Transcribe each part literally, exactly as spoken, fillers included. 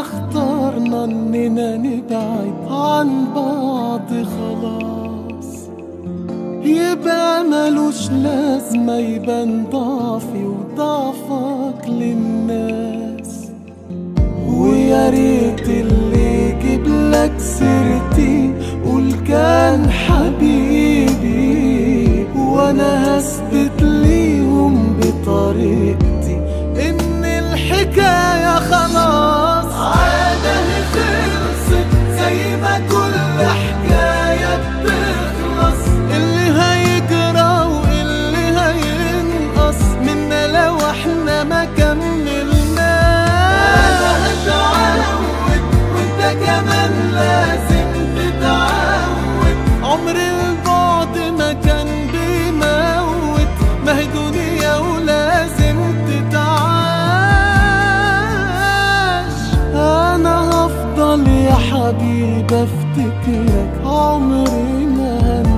اخترنا اننا نبعد عن بعض خلاص، يبقى ملوش لازمة يبان ضعفي وضعفك للناس. ويا ريت اللي يجيب لك سيرتي قول كان حبيبي، وانا هثبت ليهم بطريقتي ان الحكاية خلاص عادة خلصت، زي ما كل حكاية بتخلص. اللي هيجرى واللي هينقص منا لو احنا ما كملناش. انا هتعود وانت كمان لازم تتعود، عمر البعد ما كان بيموت، ما هي دنيا ولازم تتعاش. انا هفضل يا حبيبي افتكرك، عمري ما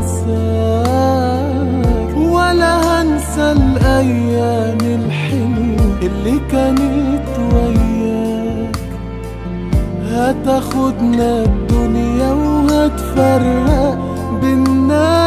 هنساك ولا هنسى الايام الحلوة اللي كانت وياك. هتاخدنا الدنيا وهتفرق بينا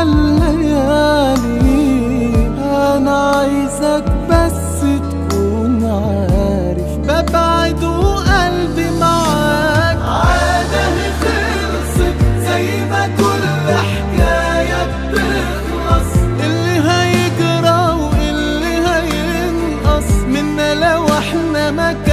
الليالي، انا عايزك بس تكون عارف ببعد وقلبي معاك. عادة خلصت زي ما كل حكاية بتخلص، اللي هيجرى واللي هينقص منا لو احنا ما